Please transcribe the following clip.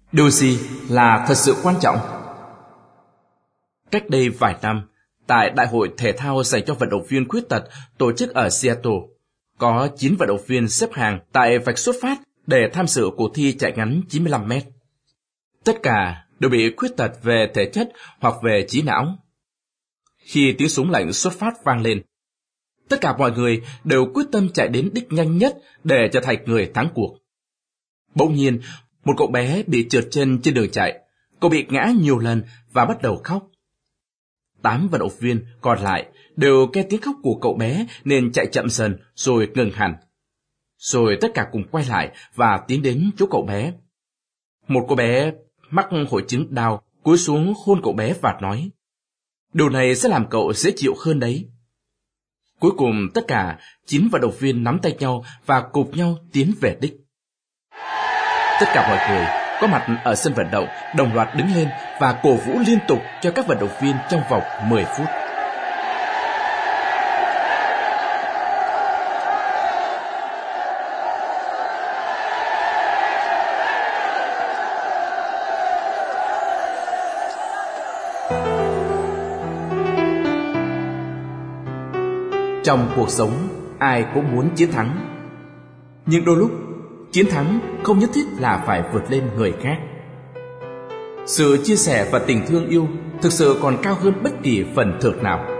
Điều gì là thật sự quan trọng? Cách đây vài năm, tại Đại hội thể thao dành cho vận động viên khuyết tật tổ chức ở Seattle, có 9 vận động viên xếp hàng tại vạch xuất phát để tham dự cuộc thi chạy ngắn 95 mét. Tất cả đều bị khuyết tật về thể chất hoặc về trí não. Khi tiếng súng lệnh xuất phát vang lên, tất cả mọi người đều quyết tâm chạy đến đích nhanh nhất để trở thành người thắng cuộc. Bỗng nhiên, một cậu bé bị trượt chân trên đường chạy. Cậu bị ngã nhiều lần và bắt đầu khóc. 8 vận động viên còn lại đều nghe tiếng khóc của cậu bé nên chạy chậm dần rồi ngừng hẳn. Rồi tất cả cùng quay lại và tiến đến chỗ cậu bé. Một cô bé mắc hội chứng Down cúi xuống hôn cậu bé và nói: "Điều này sẽ làm cậu dễ chịu hơn đấy." Cuối cùng tất cả 9 vận động viên nắm tay nhau và cùng nhau tiến về đích. Tất cả mọi người có mặt ở sân vận động đồng loạt đứng lên và cổ vũ liên tục cho các vận động viên trong vòng 10 phút. Trong cuộc sống, ai cũng muốn chiến thắng. Nhưng đôi lúc, chiến thắng không nhất thiết là phải vượt lên người khác. Sự chia sẻ và tình thương yêu thực sự còn cao hơn bất kỳ phần thưởng nào.